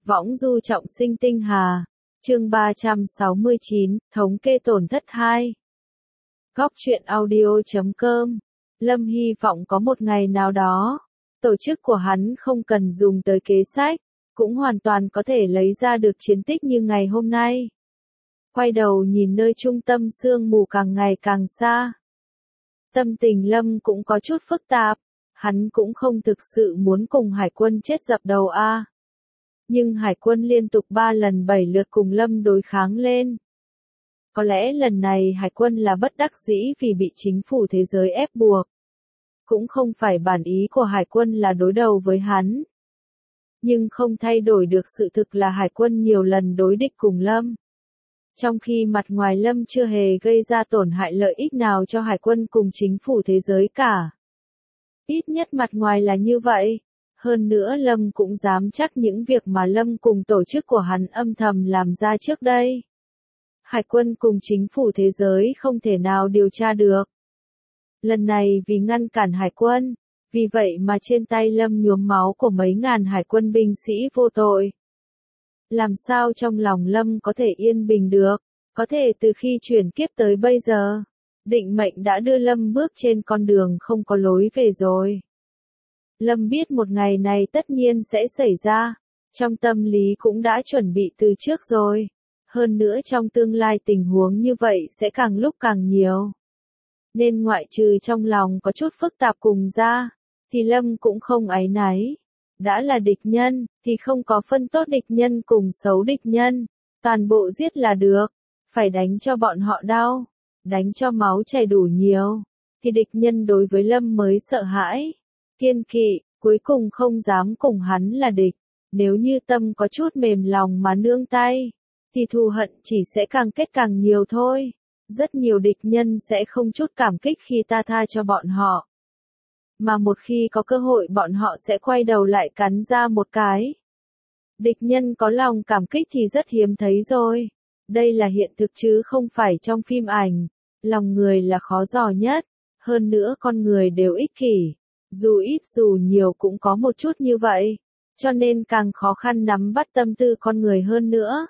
Võng du trọng sinh tinh hà. Chương 369, thống kê tổn thất 2. Góc truyện audio.com. Lâm hy vọng có một ngày nào đó, tổ chức của hắn không cần dùng tới kế sách, cũng hoàn toàn có thể lấy ra được chiến tích như ngày hôm nay. Quay đầu nhìn nơi trung tâm sương mù càng ngày càng xa. Tâm tình Lâm cũng có chút phức tạp, hắn cũng không thực sự muốn cùng hải quân chết dập đầu a. Nhưng hải quân liên tục 3 lần 7 lượt cùng Lâm đối kháng lên. Có lẽ lần này hải quân là bất đắc dĩ vì bị chính phủ thế giới ép buộc. Cũng không phải bản ý của hải quân là đối đầu với hắn. Nhưng không thay đổi được sự thực là hải quân nhiều lần đối địch cùng Lâm. Trong khi mặt ngoài Lâm chưa hề gây ra tổn hại lợi ích nào cho hải quân cùng chính phủ thế giới cả. Ít nhất mặt ngoài là như vậy. Hơn nữa Lâm cũng dám chắc những việc mà Lâm cùng tổ chức của hắn âm thầm làm ra trước đây. Hải quân cùng chính phủ thế giới không thể nào điều tra được. Lần này vì ngăn cản hải quân, vì vậy mà trên tay Lâm nhuốm máu của mấy ngàn hải quân binh sĩ vô tội. Làm sao trong lòng Lâm có thể yên bình được, có thể từ khi chuyển kiếp tới bây giờ, định mệnh đã đưa Lâm bước trên con đường không có lối về rồi. Lâm biết một ngày này tất nhiên sẽ xảy ra, trong tâm lý cũng đã chuẩn bị từ trước rồi. Hơn nữa trong tương lai tình huống như vậy sẽ càng lúc càng nhiều. Nên ngoại trừ trong lòng có chút phức tạp cùng ra, thì Lâm cũng không áy náy. Đã là địch nhân, thì không có phân tốt địch nhân cùng xấu địch nhân. Toàn bộ giết là được, phải đánh cho bọn họ đau, đánh cho máu chảy đủ nhiều. Thì địch nhân đối với Lâm mới sợ hãi, kiên kỵ, cuối cùng không dám cùng hắn là địch. Nếu như tâm có chút mềm lòng mà nương tay, thì thù hận chỉ sẽ càng kết càng nhiều thôi. Rất nhiều địch nhân sẽ không chút cảm kích khi ta tha cho bọn họ. Mà một khi có cơ hội bọn họ sẽ quay đầu lại cắn ra một cái. Địch nhân có lòng cảm kích thì rất hiếm thấy rồi. Đây là hiện thực chứ không phải trong phim ảnh. Lòng người là khó dò nhất. Hơn nữa con người đều ích kỷ. Dù ít dù nhiều cũng có một chút như vậy. Cho nên càng khó khăn nắm bắt tâm tư con người hơn nữa.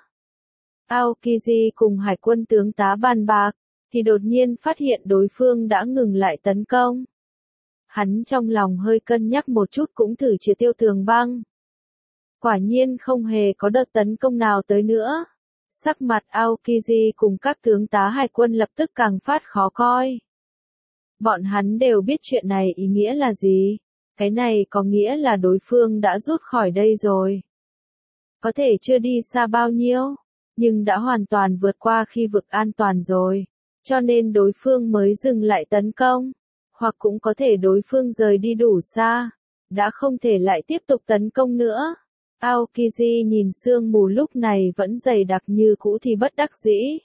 Aokiji cùng hải quân tướng tá bàn bạc, thì đột nhiên phát hiện đối phương đã ngừng lại tấn công. Hắn trong lòng hơi cân nhắc một chút cũng thử triệt tiêu tường băng. Quả nhiên không hề có đợt tấn công nào tới nữa. Sắc mặt Aokiji cùng các tướng tá hải quân lập tức càng phát khó coi. Bọn hắn đều biết chuyện này ý nghĩa là gì. Cái này có nghĩa là đối phương đã rút khỏi đây rồi. Có thể chưa đi xa bao nhiêu, nhưng đã hoàn toàn vượt qua khu vực an toàn rồi. Cho nên đối phương mới dừng lại tấn công. Hoặc cũng có thể đối phương rời đi đủ xa, đã không thể lại tiếp tục tấn công nữa. Aokiji nhìn sương mù lúc này vẫn dày đặc như cũ thì bất đắc dĩ.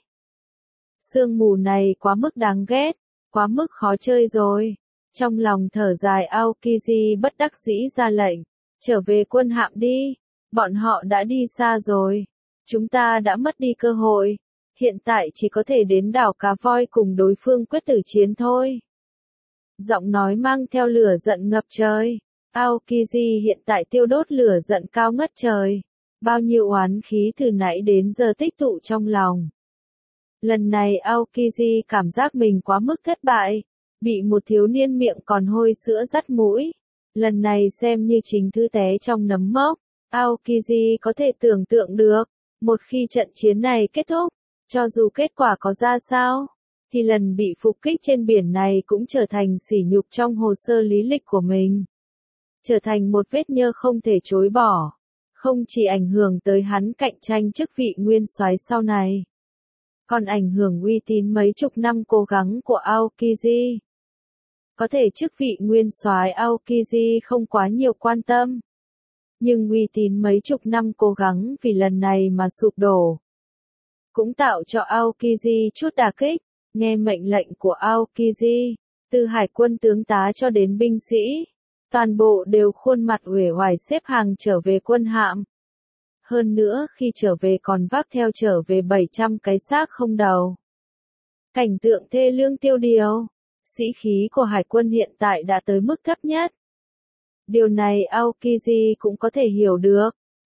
Sương mù này quá mức đáng ghét, quá mức khó chơi rồi. Trong lòng thở dài Aokiji bất đắc dĩ ra lệnh, trở về quân hạm đi, bọn họ đã đi xa rồi. Chúng ta đã mất đi cơ hội, hiện tại chỉ có thể đến đảo Cá Voi cùng đối phương quyết tử chiến thôi. Giọng nói mang theo lửa giận ngập trời. Aokiji hiện tại tiêu đốt lửa giận cao ngất trời. Bao nhiêu oán khí từ nãy đến giờ tích tụ trong lòng. Lần này Aokiji cảm giác mình quá mức thất bại. Bị một thiếu niên miệng còn hôi sữa dắt mũi. Lần này xem như chính thư té trong nấm mốc. Aokiji có thể tưởng tượng được. Một khi trận chiến này kết thúc, cho dù kết quả có ra sao, thì lần bị phục kích trên biển này cũng trở thành sỉ nhục trong hồ sơ lý lịch của mình. Trở thành một vết nhơ không thể chối bỏ. Không chỉ ảnh hưởng tới hắn cạnh tranh chức vị nguyên soái sau này, còn ảnh hưởng uy tín mấy chục năm cố gắng của Aokiji. Có thể chức vị nguyên soái Aokiji không quá nhiều quan tâm. Nhưng uy tín mấy chục năm cố gắng vì lần này mà sụp đổ. Cũng tạo cho Aokiji chút đả kích. Nghe mệnh lệnh của Aokiji, từ hải quân tướng tá cho đến binh sĩ, toàn bộ đều khuôn mặt uể oải xếp hàng trở về quân hạm. Hơn nữa khi trở về còn vác theo trở về 700 cái xác không đầu. Cảnh tượng thê lương tiêu điều, sĩ khí của hải quân hiện tại đã tới mức thấp nhất. Điều này Aokiji cũng có thể hiểu được.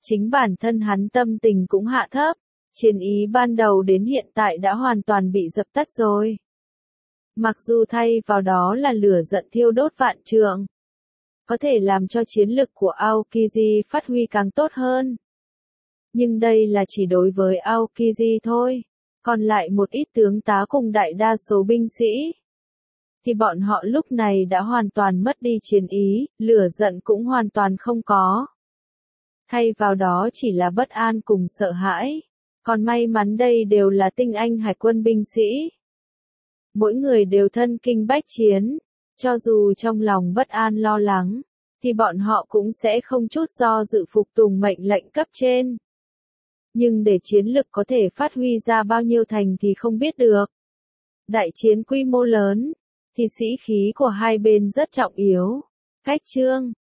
Chính bản thân hắn tâm tình cũng hạ thấp, chiến ý ban đầu đến hiện tại đã hoàn toàn bị dập tắt rồi. Mặc dù thay vào đó là lửa giận thiêu đốt vạn trượng, có thể làm cho chiến lực của Aokiji phát huy càng tốt hơn. Nhưng đây là chỉ đối với Aokiji thôi, còn lại một ít tướng tá cùng đại đa số binh sĩ, thì bọn họ lúc này đã hoàn toàn mất đi chiến ý, lửa giận cũng hoàn toàn không có. Thay vào đó chỉ là bất an cùng sợ hãi. Còn may mắn đây đều là tinh anh hải quân binh sĩ. Mỗi người đều thân kinh bách chiến, cho dù trong lòng bất an lo lắng, thì bọn họ cũng sẽ không chút do dự phục tùng mệnh lệnh cấp trên. Nhưng để chiến lực có thể phát huy ra bao nhiêu thành thì không biết được. Đại chiến quy mô lớn, thì sĩ khí của hai bên rất trọng yếu. Khách chương